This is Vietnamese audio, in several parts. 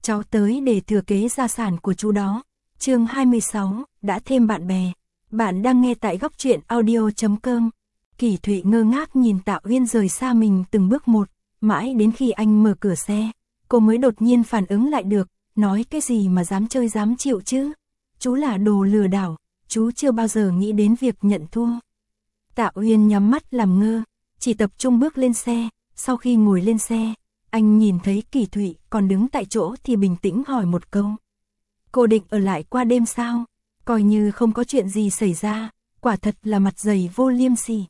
cháu tới để thừa kế gia sản của chú đó. Chương 26, đã thêm bạn bè. Bạn đang nghe tại góc truyện audio.com. Kỳ Thụy ngơ ngác nhìn Tạ Uyên rời xa mình từng bước một, mãi đến khi anh mở cửa xe, cô mới đột nhiên phản ứng lại được, nói cái gì mà dám chơi dám chịu chứ? Chú là đồ lừa đảo, chú chưa bao giờ nghĩ đến việc nhận thua. Tạ Uyên nhắm mắt làm ngơ, chỉ tập trung bước lên xe. Sau khi ngồi lên xe, anh nhìn thấy Kỳ Thụy còn đứng tại chỗ thì bình tĩnh hỏi một câu. Cô định ở lại qua đêm sao? Coi như không có chuyện gì xảy ra, quả thật là mặt dày vô liêm sỉ.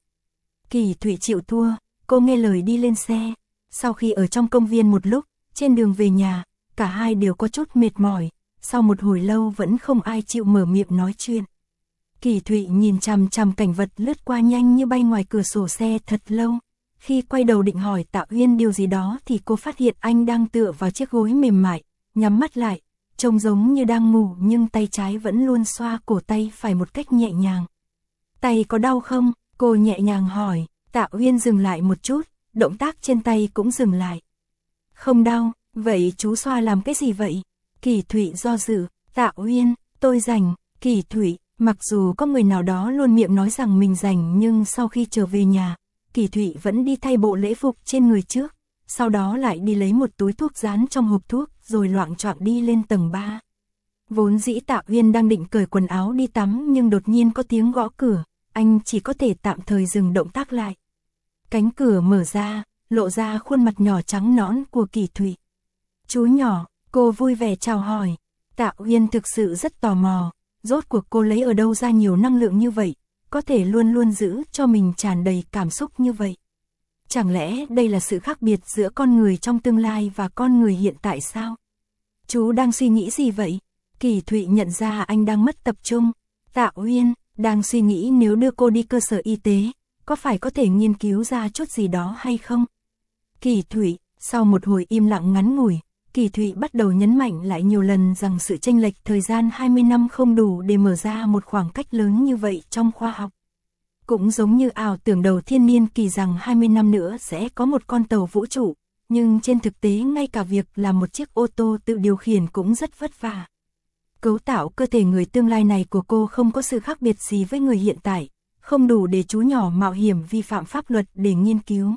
Kỳ Thụy chịu thua, cô nghe lời đi lên xe. Sau khi ở trong công viên một lúc, trên đường về nhà, cả hai đều có chút mệt mỏi. Sau một hồi lâu vẫn không ai chịu mở miệng nói chuyện. Kỳ Thụy nhìn chằm chằm cảnh vật lướt qua nhanh như bay ngoài cửa sổ xe thật lâu. Khi quay đầu định hỏi Tạ Uyên điều gì đó thì cô phát hiện anh đang tựa vào chiếc gối mềm mại, nhắm mắt lại, trông giống như đang ngủ nhưng tay trái vẫn luôn xoa cổ tay phải một cách nhẹ nhàng. Tay có đau không? Cô nhẹ nhàng hỏi. Tạ Uyên dừng lại một chút, động tác trên tay cũng dừng lại. Không đau, vậy chú xoa làm cái gì vậy? Kỳ Thụy do dự. Tạ Uyên, tôi rảnh. Kỳ Thụy, mặc dù có người nào đó luôn miệng nói rằng mình rảnh nhưng sau khi trở về nhà, Kỳ Thụy vẫn đi thay bộ lễ phục trên người trước, sau đó lại đi lấy một túi thuốc dán trong hộp thuốc rồi loạng choạng đi lên tầng 3. Vốn dĩ Tạ Uyên đang định cởi quần áo đi tắm nhưng đột nhiên có tiếng gõ cửa, anh chỉ có thể tạm thời dừng động tác lại. Cánh cửa mở ra, lộ ra khuôn mặt nhỏ trắng nõn của Kỳ Thụy. Chú nhỏ, cô vui vẻ chào hỏi. Tạ Uyên thực sự rất tò mò, rốt cuộc cô lấy ở đâu ra nhiều năng lượng như vậy, có thể luôn luôn giữ cho mình tràn đầy cảm xúc như vậy. Chẳng lẽ đây là sự khác biệt giữa con người trong tương lai và con người hiện tại sao? Chú đang suy nghĩ gì vậy? Kỳ Thụy nhận ra anh đang mất tập trung. Tạ Uyên, đang suy nghĩ nếu đưa cô đi cơ sở y tế, có phải có thể nghiên cứu ra chút gì đó hay không? Kỳ Thụy, sau một hồi im lặng ngắn ngủi, Kỳ Thụy bắt đầu nhấn mạnh lại nhiều lần rằng sự chênh lệch thời gian 20 năm không đủ để mở ra một khoảng cách lớn như vậy trong khoa học. Cũng giống như ảo tưởng đầu thiên niên kỳ rằng 20 năm nữa sẽ có một con tàu vũ trụ, nhưng trên thực tế ngay cả việc làm một chiếc ô tô tự điều khiển cũng rất vất vả. Cấu tạo cơ thể người tương lai này của cô không có sự khác biệt gì với người hiện tại, không đủ để chú nhỏ mạo hiểm vi phạm pháp luật để nghiên cứu.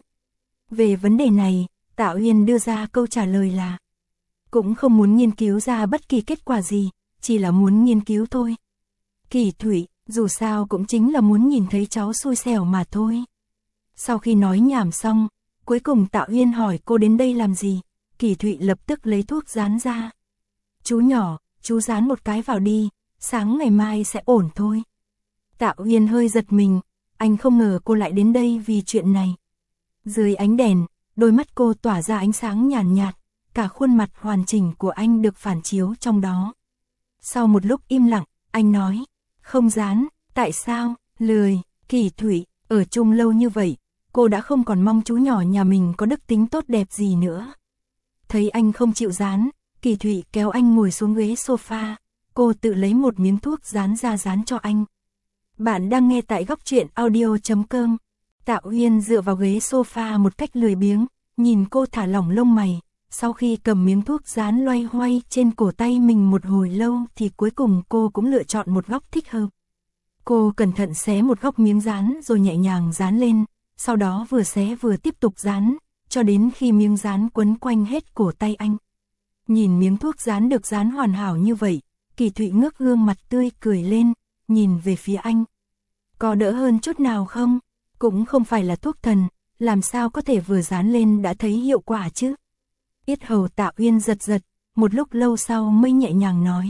Về vấn đề này, Tạ Uyên đưa ra câu trả lời là cũng không muốn nghiên cứu ra bất kỳ kết quả gì, chỉ là muốn nghiên cứu thôi. Kỳ Thụy, dù sao cũng chính là muốn nhìn thấy cháu xui xẻo mà thôi. Sau khi nói nhảm xong, cuối cùng Tạ Uyên hỏi cô đến đây làm gì. Kỳ Thụy lập tức lấy thuốc dán ra. Chú nhỏ, chú dán một cái vào đi, sáng ngày mai sẽ ổn thôi. Tạ Uyên hơi giật mình, anh không ngờ cô lại đến đây vì chuyện này. Dưới ánh đèn, đôi mắt cô tỏa ra ánh sáng nhàn nhạt, cả khuôn mặt hoàn chỉnh của anh được phản chiếu trong đó. Sau một lúc im lặng, anh nói, không dán, tại sao, lười. Kỳ Thụy, ở chung lâu như vậy, cô đã không còn mong chú nhỏ nhà mình có đức tính tốt đẹp gì nữa. Thấy anh không chịu dán, Kỳ Thụy kéo anh ngồi xuống ghế sofa, cô tự lấy một miếng thuốc dán ra dán cho anh. Bạn đang nghe tại góc truyện audio.com. Tạ Uyên dựa vào ghế sofa một cách lười biếng, nhìn cô thả lỏng lông mày. Sau khi cầm miếng thuốc dán loay hoay trên cổ tay mình một hồi lâu thì cuối cùng cô cũng lựa chọn một góc thích hợp. Cô cẩn thận xé một góc miếng dán rồi nhẹ nhàng dán lên, sau đó vừa xé vừa tiếp tục dán, cho đến khi miếng dán quấn quanh hết cổ tay anh. Nhìn miếng thuốc dán được dán hoàn hảo như vậy, Kỳ Thụy ngước gương mặt tươi cười lên, nhìn về phía anh. Có đỡ hơn chút nào không? Cũng không phải là thuốc thần, làm sao có thể vừa dán lên đã thấy hiệu quả chứ? Yết hầu Tạ Uyên giật giật, một lúc lâu sau mới nhẹ nhàng nói.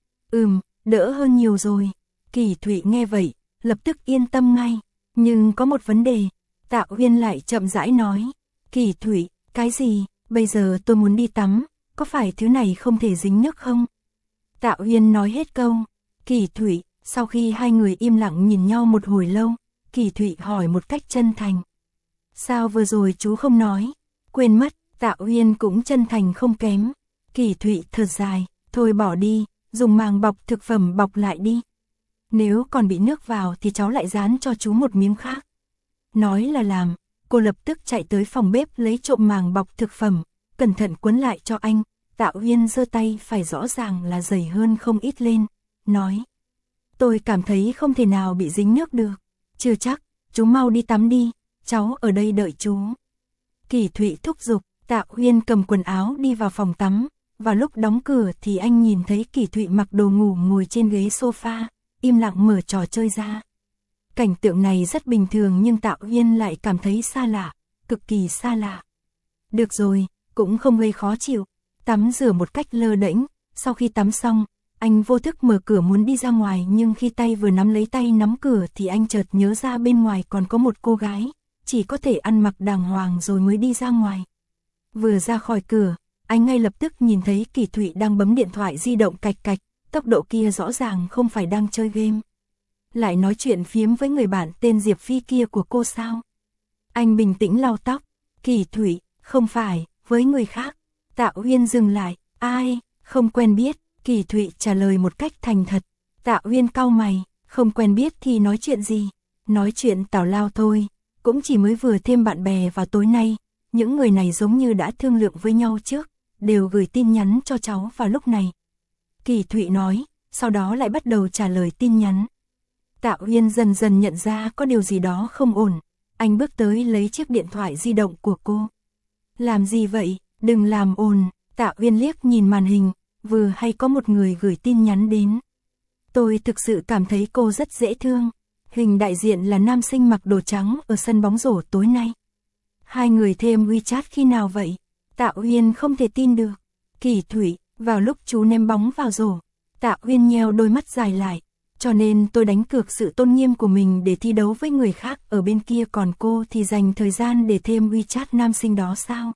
Đỡ hơn nhiều rồi. Kỳ Thụy nghe vậy, lập tức yên tâm ngay. Nhưng có một vấn đề, Tạ Uyên lại chậm rãi nói. Kỳ Thụy, cái gì? Bây giờ tôi muốn đi tắm, có phải thứ này không thể dính nước không? Tạ Uyên nói hết câu. Kỳ Thụy, sau khi hai người im lặng nhìn nhau một hồi lâu, Kỳ Thụy hỏi một cách chân thành. Sao vừa rồi chú không nói? Quên mất. Tạ Uyên cũng chân thành không kém. Kỳ Thụy thở dài, thôi bỏ đi, dùng màng bọc thực phẩm bọc lại đi. Nếu còn bị nước vào thì cháu lại dán cho chú một miếng khác. Nói là làm, cô lập tức chạy tới phòng bếp lấy trộm màng bọc thực phẩm, cẩn thận quấn lại cho anh. Tạ Uyên giơ tay phải rõ ràng là dày hơn không ít lên, nói. Tôi cảm thấy không thể nào bị dính nước được. Chưa chắc, chú mau đi tắm đi, cháu ở đây đợi chú. Kỳ Thụy thúc giục, Tạ Uyên cầm quần áo đi vào phòng tắm. Vào lúc đóng cửa thì anh nhìn thấy Kỳ Thụy mặc đồ ngủ ngồi trên ghế sofa, im lặng mở trò chơi ra. Cảnh tượng này rất bình thường nhưng Tạ Uyên lại cảm thấy xa lạ, cực kỳ xa lạ. Được rồi, cũng không gây khó chịu. Tắm rửa một cách lơ đễnh, sau khi tắm xong, anh vô thức mở cửa muốn đi ra ngoài nhưng khi tay vừa nắm lấy tay nắm cửa thì anh chợt nhớ ra bên ngoài còn có một cô gái, chỉ có thể ăn mặc đàng hoàng rồi mới đi ra ngoài. Vừa ra khỏi cửa, anh ngay lập tức nhìn thấy Kỳ Thụy đang bấm điện thoại di động cạch cạch, tốc độ kia rõ ràng không phải đang chơi game. Lại nói chuyện phiếm với người bạn tên Diệp Phi kia của cô sao? Anh bình tĩnh lau tóc, Kỳ Thụy, không phải, với người khác. Tạ Uyên dừng lại, ai, không quen biết, Kỳ Thụy trả lời một cách thành thật. Tạ Uyên cau mày, không quen biết thì nói chuyện gì? Nói chuyện tào lao thôi, cũng chỉ mới vừa thêm bạn bè vào tối nay. Những người này giống như đã thương lượng với nhau trước, đều gửi tin nhắn cho cháu vào lúc này. Kỳ Thụy nói, sau đó lại bắt đầu trả lời tin nhắn. Tạ Uyên dần dần nhận ra có điều gì đó không ổn, anh bước tới lấy chiếc điện thoại di động của cô. Làm gì vậy, đừng làm ồn, Tạ Uyên liếc nhìn màn hình, vừa hay có một người gửi tin nhắn đến. Tôi thực sự cảm thấy cô rất dễ thương, hình đại diện là nam sinh mặc đồ trắng ở sân bóng rổ tối nay. Hai người thêm WeChat khi nào vậy? Tạ Uyên không thể tin được. Kỳ Thụy, vào lúc chú ném bóng vào rổ. Tạ Uyên nheo đôi mắt dài lại. Cho nên tôi đánh cược sự tôn nghiêm của mình để thi đấu với người khác ở bên kia, còn cô thì dành thời gian để thêm WeChat nam sinh đó sao?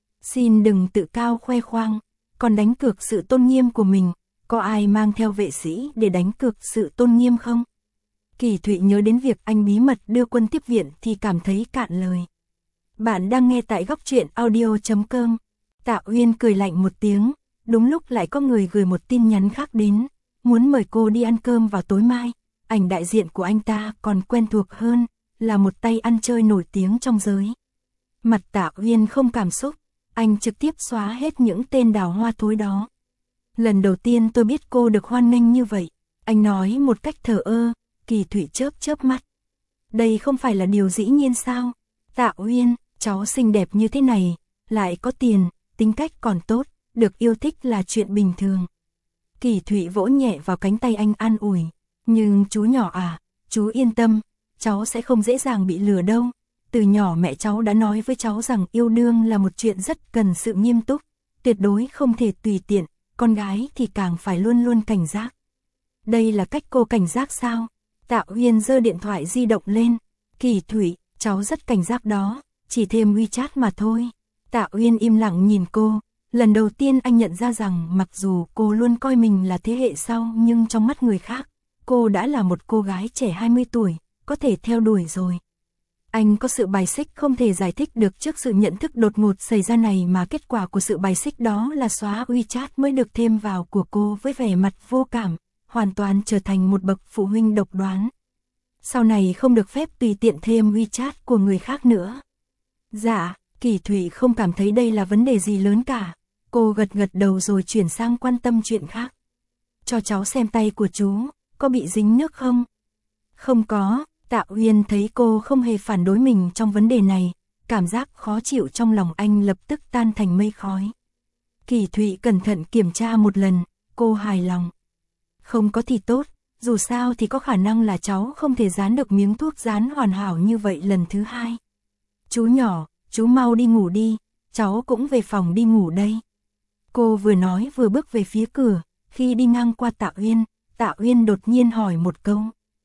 Xin đừng tự cao khoe khoang, còn đánh cược sự tôn nghiêm của mình, có ai mang theo vệ sĩ để đánh cược sự tôn nghiêm không? Kỳ Thụy nhớ đến việc anh bí mật đưa quân tiếp viện thì cảm thấy cạn lời. Bạn đang nghe tại Góc Truyện Audio.com. Tạ Uyên cười lạnh một tiếng, đúng lúc lại có người gửi một tin nhắn khác đến, muốn mời cô đi ăn cơm vào tối mai. Ảnh đại diện của anh ta còn quen thuộc hơn, là một tay ăn chơi nổi tiếng trong giới. Mặt Tạ Uyên không cảm xúc, anh trực tiếp xóa hết những tên đào hoa thối đó. Lần đầu tiên tôi biết cô được hoan nghênh như vậy, anh nói một cách thờ ơ. Kỳ Thụy chớp mắt. Đây không phải là điều dĩ nhiên sao? Tạ Uyên, cháu xinh đẹp như thế này, lại có tiền, tính cách còn tốt, được yêu thích là chuyện bình thường. Kỳ Thụy vỗ nhẹ vào cánh tay anh an ủi. Nhưng chú nhỏ à, chú yên tâm, cháu sẽ không dễ dàng bị lừa đâu. Từ nhỏ mẹ cháu đã nói với cháu rằng yêu đương là một chuyện rất cần sự nghiêm túc, tuyệt đối không thể tùy tiện, con gái thì càng phải luôn luôn cảnh giác. Đây là cách cô cảnh giác sao? Tạ Uyên giơ điện thoại di động lên. Kỳ Thụy, cháu rất cảnh giác đó, chỉ thêm WeChat mà thôi. Tạ Uyên im lặng nhìn cô. Lần đầu tiên anh nhận ra rằng mặc dù cô luôn coi mình là thế hệ sau nhưng trong mắt người khác, cô đã là một cô gái trẻ 20 tuổi, có thể theo đuổi rồi. Anh có sự bài xích không thể giải thích được trước sự nhận thức đột ngột xảy ra này, mà kết quả của sự bài xích đó là xóa WeChat mới được thêm vào của cô với vẻ mặt vô cảm, hoàn toàn trở thành một bậc phụ huynh độc đoán. Sau này không được phép tùy tiện thêm WeChat của người khác nữa. Dạ, Kỳ Thụy không cảm thấy đây là vấn đề gì lớn cả. Cô gật đầu rồi chuyển sang quan tâm chuyện khác. Cho cháu xem tay của chú, có bị dính nước không? Không có. Tạ Uyên thấy cô không hề phản đối mình trong vấn đề này, cảm giác khó chịu trong lòng anh lập tức tan thành mây khói. Kỳ Thụy cẩn thận kiểm tra một lần, cô hài lòng. Không có thì tốt, dù sao thì có khả năng là cháu không thể dán được miếng thuốc dán hoàn hảo như vậy lần thứ hai. Chú nhỏ, chú mau đi ngủ đi, cháu cũng về phòng đi ngủ đây. Cô vừa nói vừa bước về phía cửa, khi đi ngang qua Tạ Uyên đột nhiên hỏi một câu.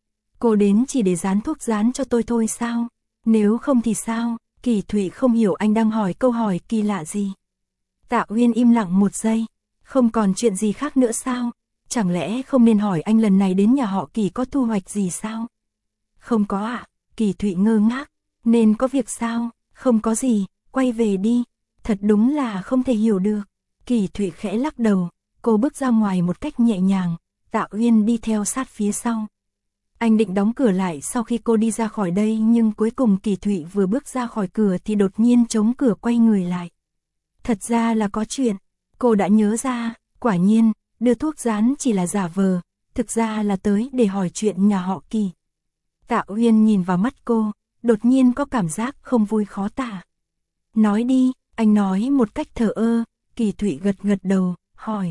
Cô đến chỉ để dán thuốc dán cho tôi thôi sao? Nếu không thì sao? Kỳ Thụy không hiểu anh đang hỏi câu hỏi kỳ lạ gì. Tạ Uyên im lặng một giây. Không còn chuyện gì khác nữa sao? Chẳng lẽ không nên hỏi anh lần này đến nhà họ Kỳ có thu hoạch gì sao? Không có ạ. Kỳ Thụy ngơ ngác. Nên có việc sao? Không có gì, quay về đi. Thật đúng là không thể hiểu được. Kỳ Thụy khẽ lắc đầu. Cô bước ra ngoài một cách nhẹ nhàng. Tạ Uyên đi theo sát phía sau. Anh định đóng cửa lại sau khi cô đi ra khỏi đây, nhưng cuối cùng Kỳ Thụy vừa bước ra khỏi cửa thì đột nhiên chống cửa quay người lại. Thật ra là có chuyện. Cô đã nhớ ra, quả nhiên, đưa thuốc rán chỉ là giả vờ, thực ra là tới để hỏi chuyện nhà họ Kỳ. Tạ Uyên nhìn vào mắt cô, đột nhiên có cảm giác không vui khó tả. Nói đi, anh nói một cách thờ ơ. Kỳ Thụy gật gật đầu, hỏi.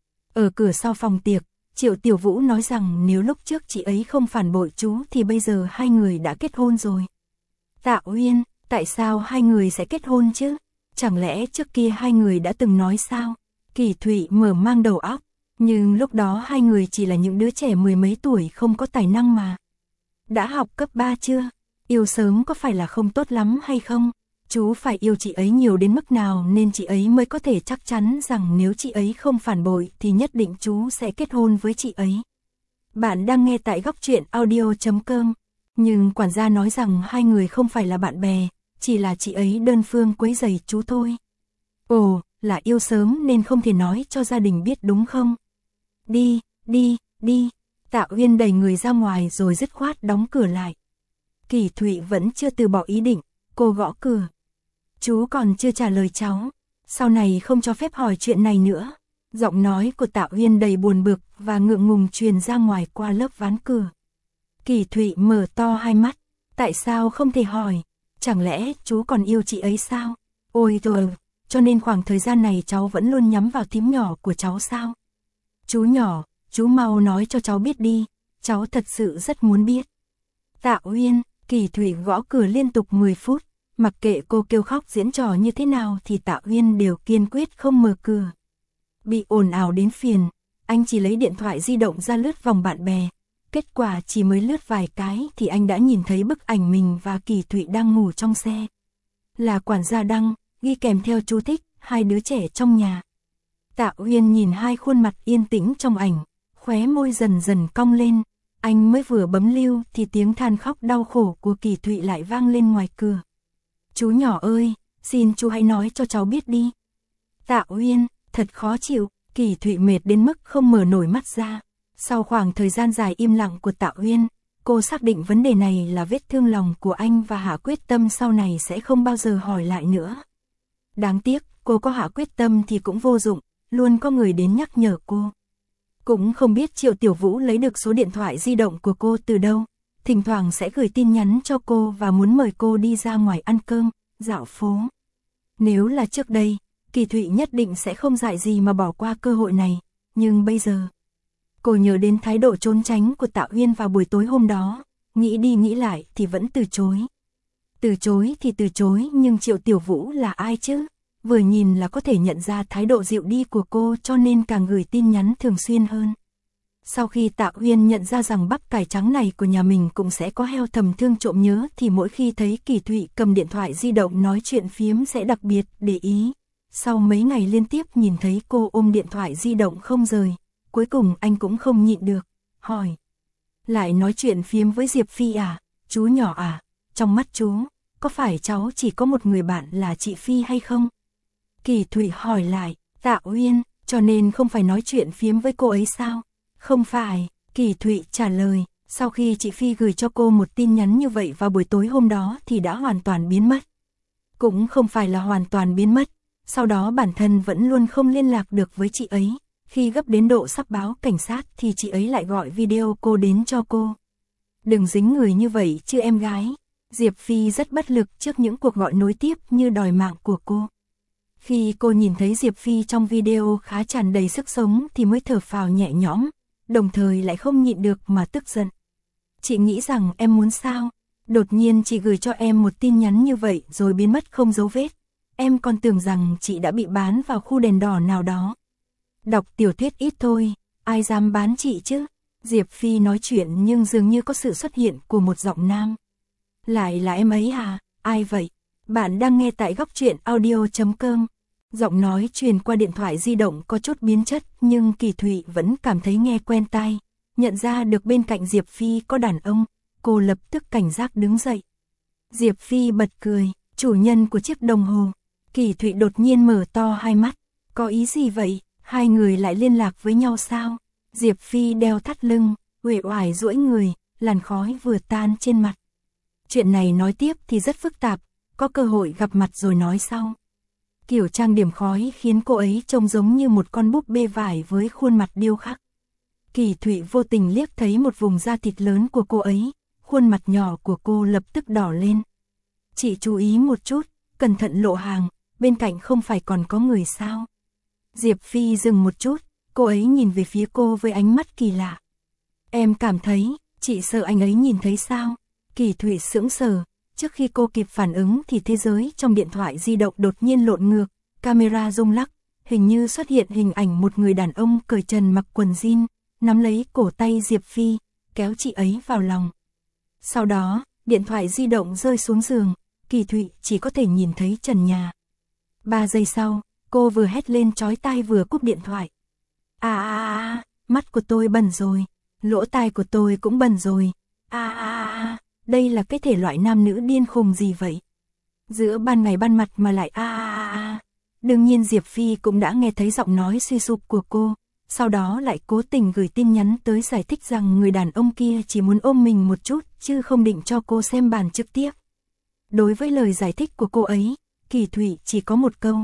Ở cửa sau phòng tiệc, Triệu Tiểu Vũ nói rằng nếu lúc trước chị ấy không phản bội chú thì bây giờ hai người đã kết hôn rồi. Tạ Uyên, tại sao hai người sẽ kết hôn chứ? Chẳng lẽ trước kia hai người đã từng nói sao? Kỳ Thụy mở mang đầu óc, nhưng lúc đó hai người chỉ là những đứa trẻ mười mấy tuổi không có tài năng mà. Đã học cấp 3 chưa? Yêu sớm có phải là không tốt lắm hay không? Chú phải yêu chị ấy nhiều đến mức nào nên chị ấy mới có thể chắc chắn rằng nếu chị ấy không phản bội thì nhất định chú sẽ kết hôn với chị ấy. Bạn đang nghe tại góc truyện audio.com. Nhưng quản gia nói rằng hai người không phải là bạn bè, chỉ là chị ấy đơn phương quấy rầy chú thôi. Ồ, là yêu sớm nên không thể nói cho gia đình biết đúng không? Đi, đi, đi. Tạ Uyên đẩy người ra ngoài rồi dứt khoát đóng cửa lại. Kỳ Thụy vẫn chưa từ bỏ ý định, cô gõ cửa. Chú còn chưa trả lời cháu, sau này không cho phép hỏi chuyện này nữa. Giọng nói của Tạ Uyên đầy buồn bực và ngượng ngùng truyền ra ngoài qua lớp ván cửa. Kỳ Thụy mở to hai mắt, tại sao không thể hỏi, chẳng lẽ chú còn yêu chị ấy sao? Ôi trời, cho nên khoảng thời gian này cháu vẫn luôn nhắm vào thím nhỏ của cháu sao? Chú nhỏ, chú mau nói cho cháu biết đi, cháu thật sự rất muốn biết. Tạ Uyên, Kỳ Thụy gõ cửa liên tục 10 phút, mặc kệ cô kêu khóc diễn trò như thế nào thì Tạ Uyên đều kiên quyết không mở cửa. Bị ồn ào đến phiền, anh chỉ lấy điện thoại di động ra lướt vòng bạn bè. Kết quả chỉ mới lướt vài cái thì anh đã nhìn thấy bức ảnh mình và Kỳ Thụy đang ngủ trong xe. Là quản gia đăng, ghi kèm theo chú thích, hai đứa trẻ trong nhà. Tạ Uyên nhìn hai khuôn mặt yên tĩnh trong ảnh, khóe môi dần dần cong lên. Anh mới vừa bấm lưu thì tiếng than khóc đau khổ của Kỳ Thụy lại vang lên ngoài cửa. Chú nhỏ ơi, xin chú hãy nói cho cháu biết đi. Tạ Uyên, thật khó chịu, Kỳ Thụy mệt đến mức không mở nổi mắt ra. Sau khoảng thời gian dài im lặng của Tạ Uyên, cô xác định vấn đề này là vết thương lòng của anh và hạ quyết tâm sau này sẽ không bao giờ hỏi lại nữa. Đáng tiếc, cô có hạ quyết tâm thì cũng vô dụng, luôn có người đến nhắc nhở cô. Cũng không biết Triệu Tiểu Vũ lấy được số điện thoại di động của cô từ đâu, thỉnh thoảng sẽ gửi tin nhắn cho cô và muốn mời cô đi ra ngoài ăn cơm, dạo phố. Nếu là trước đây, Kỳ Thụy nhất định sẽ không dại gì mà bỏ qua cơ hội này, nhưng bây giờ... Cô nhớ đến thái độ trốn tránh của Tạ Uyên vào buổi tối hôm đó, nghĩ đi nghĩ lại thì vẫn từ chối. Từ chối thì từ chối nhưng Triệu Tiểu Vũ là ai chứ? Vừa nhìn là có thể nhận ra thái độ dịu đi của cô cho nên càng gửi tin nhắn thường xuyên hơn. Sau khi Tạ Uyên nhận ra rằng bắp cải trắng này của nhà mình cũng sẽ có heo thầm thương trộm nhớ thì mỗi khi thấy Kỳ Thụy cầm điện thoại di động nói chuyện phiếm sẽ đặc biệt để ý. Sau mấy ngày liên tiếp nhìn thấy cô ôm điện thoại di động không rời, cuối cùng anh cũng không nhịn được, hỏi. Lại nói chuyện phiếm với Diệp Phi à, chú nhỏ à, trong mắt chú, có phải cháu chỉ có một người bạn là chị Phi hay không? Kỳ Thụy hỏi lại, Tạ Uyên, cho nên không phải nói chuyện phiếm với cô ấy sao? Không phải, Kỳ Thụy trả lời, sau khi chị Phi gửi cho cô một tin nhắn như vậy vào buổi tối hôm đó thì đã hoàn toàn biến mất. Cũng không phải là hoàn toàn biến mất, sau đó bản thân vẫn luôn không liên lạc được với chị ấy. Khi gấp đến độ sắp báo cảnh sát thì chị ấy lại gọi video cô đến cho cô. Đừng dính người như vậy chứ em gái. Diệp Phi rất bất lực trước những cuộc gọi nối tiếp như đòi mạng của cô. Khi cô nhìn thấy Diệp Phi trong video khá tràn đầy sức sống thì mới thở phào nhẹ nhõm, đồng thời lại không nhịn được mà tức giận. Chị nghĩ rằng em muốn sao? Đột nhiên chị gửi cho em một tin nhắn như vậy rồi biến mất không dấu vết. Em còn tưởng rằng chị đã bị bán vào khu đèn đỏ nào đó. Đọc tiểu thuyết ít thôi, ai dám bán chị chứ? Diệp Phi nói chuyện nhưng dường như có sự xuất hiện của một giọng nam. Lại là em ấy à? Ai vậy? Bạn đang nghe tại góc truyện audio.com. Giọng nói truyền qua điện thoại di động có chút biến chất nhưng Kỳ Thụy vẫn cảm thấy nghe quen tai. Nhận ra được bên cạnh Diệp Phi có đàn ông, cô lập tức cảnh giác đứng dậy. Diệp Phi bật cười, chủ nhân của chiếc đồng hồ. Kỳ Thụy đột nhiên mở to hai mắt. Có ý gì vậy? Hai người lại liên lạc với nhau sao? Diệp Phi đeo thắt lưng, uể oải duỗi người, làn khói vừa tan trên mặt. Chuyện này nói tiếp thì rất phức tạp, có cơ hội gặp mặt rồi nói sau. Kiểu trang điểm khói khiến cô ấy trông giống như một con búp bê vải với khuôn mặt điêu khắc. Kỳ Thụy vô tình liếc thấy một vùng da thịt lớn của cô ấy, khuôn mặt nhỏ của cô lập tức đỏ lên. Chị chú ý một chút, cẩn thận lộ hàng, bên cạnh không phải còn có người sao? Diệp Phi dừng một chút, cô ấy nhìn về phía cô với ánh mắt kỳ lạ. Em cảm thấy, chị sợ anh ấy nhìn thấy sao? Kỳ Thụy sững sờ, trước khi cô kịp phản ứng thì thế giới trong điện thoại di động đột nhiên lộn ngược, camera rung lắc, hình như xuất hiện hình ảnh một người đàn ông cởi trần mặc quần jean, nắm lấy cổ tay Diệp Phi, kéo chị ấy vào lòng. Sau đó, điện thoại di động rơi xuống giường, Kỳ Thụy chỉ có thể nhìn thấy trần nhà. 3 giây sau, cô vừa hét lên chói tai vừa cúp điện thoại. Mắt của tôi bẩn rồi, lỗ tai của tôi cũng bẩn rồi. Đây là cái thể loại nam nữ điên khùng gì vậy? Giữa ban ngày ban mặt mà lại Đương nhiên Diệp Phi cũng đã nghe thấy giọng nói suy sụp của cô, sau đó lại cố tình gửi tin nhắn tới giải thích rằng người đàn ông kia chỉ muốn ôm mình một chút chứ không định cho cô xem bản trực tiếp. Đối với lời giải thích của cô ấy, Kỳ Thụy chỉ có một câu.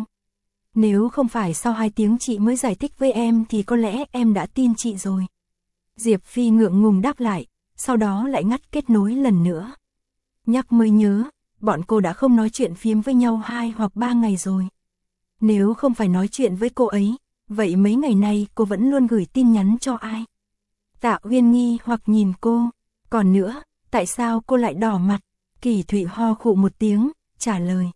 Nếu không phải sau 2 tiếng chị mới giải thích với em thì có lẽ em đã tin chị rồi. Diệp Phi ngượng ngùng đáp lại, sau đó lại ngắt kết nối lần nữa. Nhắc mới nhớ, bọn cô đã không nói chuyện phím với nhau 2 hoặc 3 ngày rồi. Nếu không phải nói chuyện với cô ấy, vậy mấy ngày nay cô vẫn luôn gửi tin nhắn cho ai? Tạ Uyên nghi hoặc nhìn cô. Còn nữa, tại sao cô lại đỏ mặt? Kỳ Thụy ho khụ một tiếng, trả lời.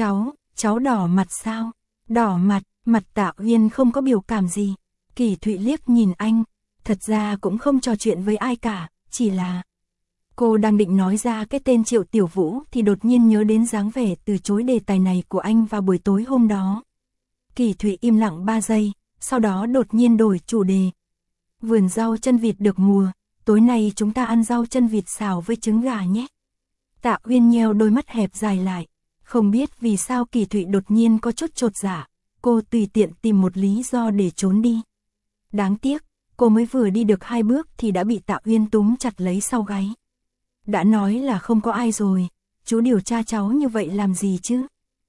Cháu đỏ mặt sao? Đỏ mặt, mặt Tạ Uyên không có biểu cảm gì. Kỳ Thụy liếc nhìn anh, thật ra cũng không trò chuyện với ai cả, chỉ là... Cô đang định nói ra cái tên Triệu Tiểu Vũ thì đột nhiên nhớ đến dáng vẻ từ chối đề tài này của anh vào buổi tối hôm đó. Kỳ Thụy im lặng 3 giây, sau đó đột nhiên đổi chủ đề. Vườn rau chân vịt được mùa, tối nay chúng ta ăn rau chân vịt xào với trứng gà nhé. Tạ Uyên nheo đôi mắt hẹp dài lại, không biết vì sao Kỳ Thụy đột nhiên có chút chột dạ, cô tùy tiện tìm một lý do để trốn đi. Đáng tiếc, cô mới vừa đi được 2 bước thì đã bị Tạ Uyên túm chặt lấy sau gáy. Đã nói là không có ai rồi, chú điều tra cháu như vậy làm gì chứ?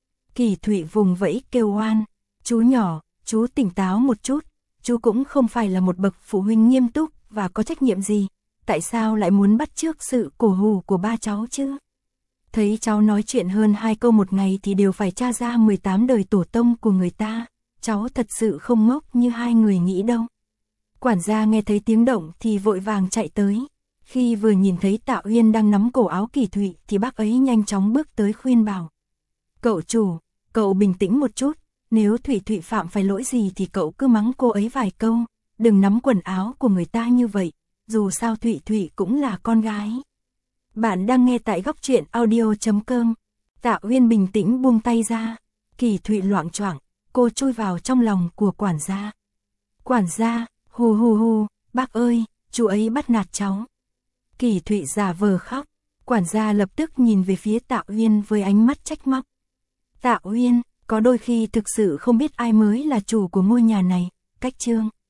Kỳ Thụy vùng vẫy kêu oan, chú nhỏ, chú tỉnh táo một chút, chú cũng không phải là một bậc phụ huynh nghiêm túc và có trách nhiệm gì, tại sao lại muốn bắt chước sự cổ hủ của ba cháu chứ? Thấy cháu nói chuyện hơn 2 câu một ngày thì đều phải tra ra 18 đời tổ tông của người ta, cháu thật sự không ngốc như hai người nghĩ đâu. Quản gia nghe thấy tiếng động thì vội vàng chạy tới. Khi vừa nhìn thấy Tạ Uyên đang nắm cổ áo Kỳ Thụy thì bác ấy nhanh chóng bước tới khuyên bảo. Cậu chủ, cậu bình tĩnh một chút, nếu Thụy Thụy phạm phải lỗi gì thì cậu cứ mắng cô ấy vài câu, đừng nắm quần áo của người ta như vậy, dù sao Thụy Thụy cũng là con gái. Bạn đang nghe tại góc truyện audio.com. Tạ Uyên bình tĩnh buông tay ra, Kỳ Thụy loạng choạng, cô chui vào trong lòng của quản gia. Quản gia, hù, bác ơi, chú ấy bắt nạt cháu. Kỳ Thụy giả vờ khóc, quản gia lập tức nhìn về phía Tạ Uyên với ánh mắt trách móc. Tạ Uyên, có đôi khi thực sự không biết ai mới là chủ của ngôi nhà này, cách chương.